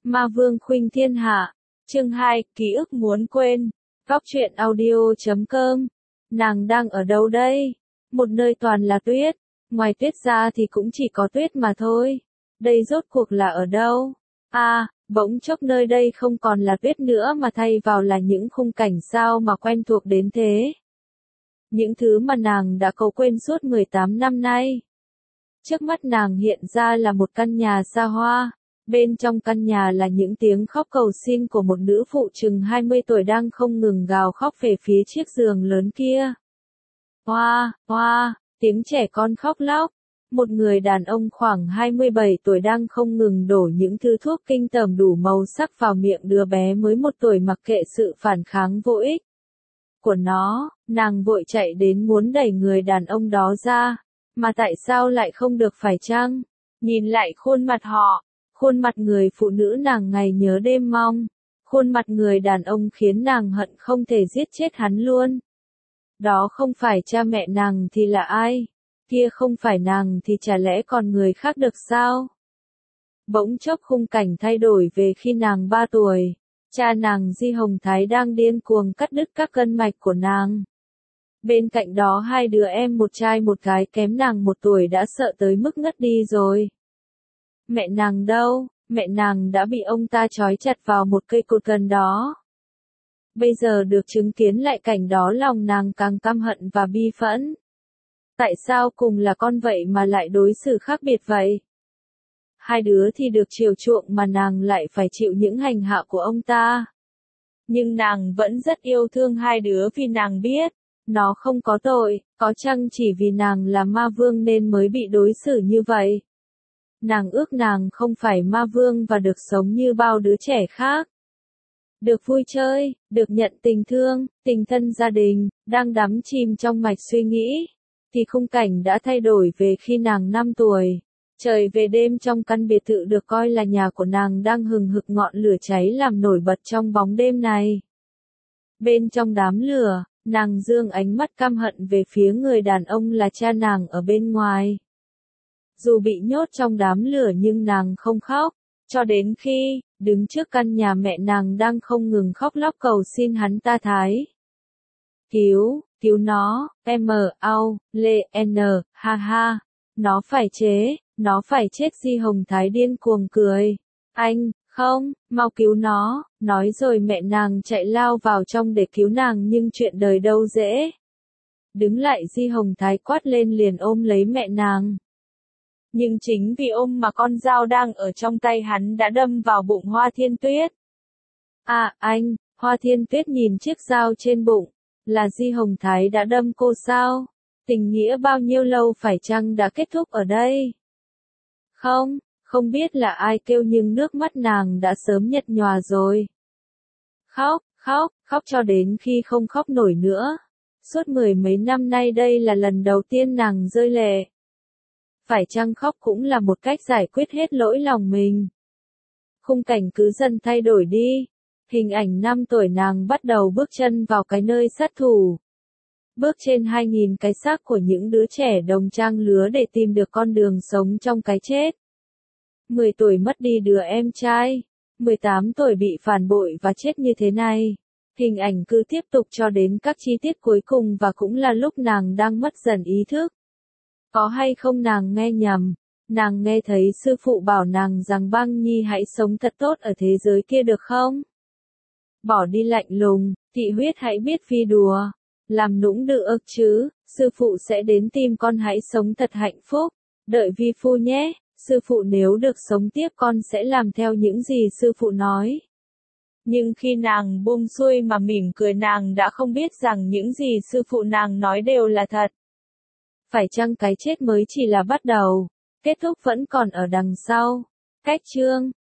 Ma Vương khuynh thiên hạ. Chương 2, ký ức muốn quên. Góc truyện audio.com. Nàng đang ở đâu đây? Một nơi toàn là tuyết. Ngoài tuyết ra thì cũng chỉ có tuyết mà thôi. Đây rốt cuộc là ở đâu? Bỗng chốc nơi đây không còn là tuyết nữa mà thay vào là những khung cảnh sao mà quen thuộc đến thế. Những thứ mà nàng đã cố quên suốt 18 năm nay. Trước mắt nàng hiện ra là một căn nhà xa hoa. Bên trong căn nhà là những tiếng khóc cầu xin của một nữ phụ chừng 20 tuổi đang không ngừng gào khóc về phía chiếc giường lớn kia. Hoa, hoa, tiếng trẻ con khóc lóc. Một người đàn ông khoảng 27 tuổi đang không ngừng đổ những thứ thuốc kinh tởm đủ màu sắc vào miệng đứa bé mới 1 tuổi mặc kệ sự phản kháng vô ích của nó. Nàng vội chạy đến muốn đẩy người đàn ông đó ra. Mà tại sao lại không được phải chăng? Nhìn lại khuôn mặt họ. Khuôn mặt người phụ nữ nàng ngày nhớ đêm mong. Khuôn mặt người đàn ông khiến nàng hận không thể giết chết hắn luôn. Đó không phải cha mẹ nàng thì là ai? Kia không phải nàng thì chả lẽ còn người khác được sao? Bỗng chốc khung cảnh thay đổi về khi nàng 3 tuổi. Cha nàng Di Hồng Thái đang điên cuồng cắt đứt các gân mạch của nàng. Bên cạnh đó 2 đứa em, một trai một gái kém nàng 1 tuổi đã sợ tới mức ngất đi rồi. Mẹ nàng đâu? Mẹ nàng đã bị ông ta trói chặt vào một cây cột gần đó. Bây giờ được chứng kiến lại cảnh đó lòng nàng càng căm hận và bi phẫn. Tại sao cùng là con vậy mà lại đối xử khác biệt vậy? 2 đứa thì được chiều chuộng mà nàng lại phải chịu những hành hạ của ông ta. Nhưng nàng vẫn rất yêu thương 2 đứa vì nàng biết, nó không có tội, có chăng chỉ vì nàng là ma vương nên mới bị đối xử như vậy. Nàng ước nàng không phải ma vương và được sống như bao đứa trẻ khác. Được vui chơi, được nhận tình thương, tình thân gia đình. Đang đắm chìm trong mạch suy nghĩ thì khung cảnh đã thay đổi về khi nàng 5 tuổi. Trời về đêm trong căn biệt thự được coi là nhà của nàng đang hừng hực ngọn lửa cháy làm nổi bật trong bóng đêm này. Bên trong đám lửa, nàng dương ánh mắt căm hận về phía người đàn ông là cha nàng ở bên ngoài. Dù bị nhốt trong đám lửa nhưng nàng không khóc, cho đến khi đứng trước căn nhà mẹ nàng đang không ngừng khóc lóc cầu xin hắn ta thái. Cứu nó, ha ha, nó phải chết. Di Hồng Thái điên cuồng cười. Anh, không, mau cứu nó, nói rồi mẹ nàng chạy lao vào trong để cứu nàng nhưng chuyện đời đâu dễ. Đứng lại, Di Hồng Thái quát lên liền ôm lấy mẹ nàng. Nhưng chính vì ôm mà con dao đang ở trong tay hắn đã đâm vào bụng Hoa Thiên Tuyết. Anh, Hoa Thiên Tuyết nhìn chiếc dao trên bụng. Là Di Hồng Thái đã đâm cô sao? Tình nghĩa bao nhiêu lâu phải chăng đã kết thúc ở đây? Không biết là ai kêu nhưng nước mắt nàng đã sớm nhạt nhòa rồi. Khóc cho đến khi không khóc nổi nữa. Suốt 10 mấy năm nay đây là lần đầu tiên nàng rơi lệ. Phải chăng khóc cũng là một cách giải quyết hết nỗi lòng mình? Khung cảnh cứ dần thay đổi đi. Hình ảnh 5 tuổi nàng bắt đầu bước chân vào cái nơi sát thủ. Bước trên 2.000 cái xác của những đứa trẻ đồng trang lứa để tìm được con đường sống trong cái chết. 10 tuổi mất đi đứa em trai. 18 tuổi bị phản bội và chết như thế này. Hình ảnh cứ tiếp tục cho đến các chi tiết cuối cùng và cũng là lúc nàng đang mất dần ý thức. Có hay không nàng nghe nhầm? Nàng nghe thấy sư phụ bảo nàng rằng Băng Nhi hãy sống thật tốt ở thế giới kia được không? Bỏ đi lạnh lùng, thị huyết hãy biết phi đùa. Làm nũng được chứ, sư phụ sẽ đến tìm con hãy sống thật hạnh phúc. Đợi vi phu nhé, sư phụ nếu được sống tiếp con sẽ làm theo những gì sư phụ nói. Nhưng khi nàng buông xuôi mà mỉm cười nàng đã không biết rằng những gì sư phụ nàng nói đều là thật. Phải chăng cái chết mới chỉ là bắt đầu, kết thúc vẫn còn ở đằng sau? Cách chương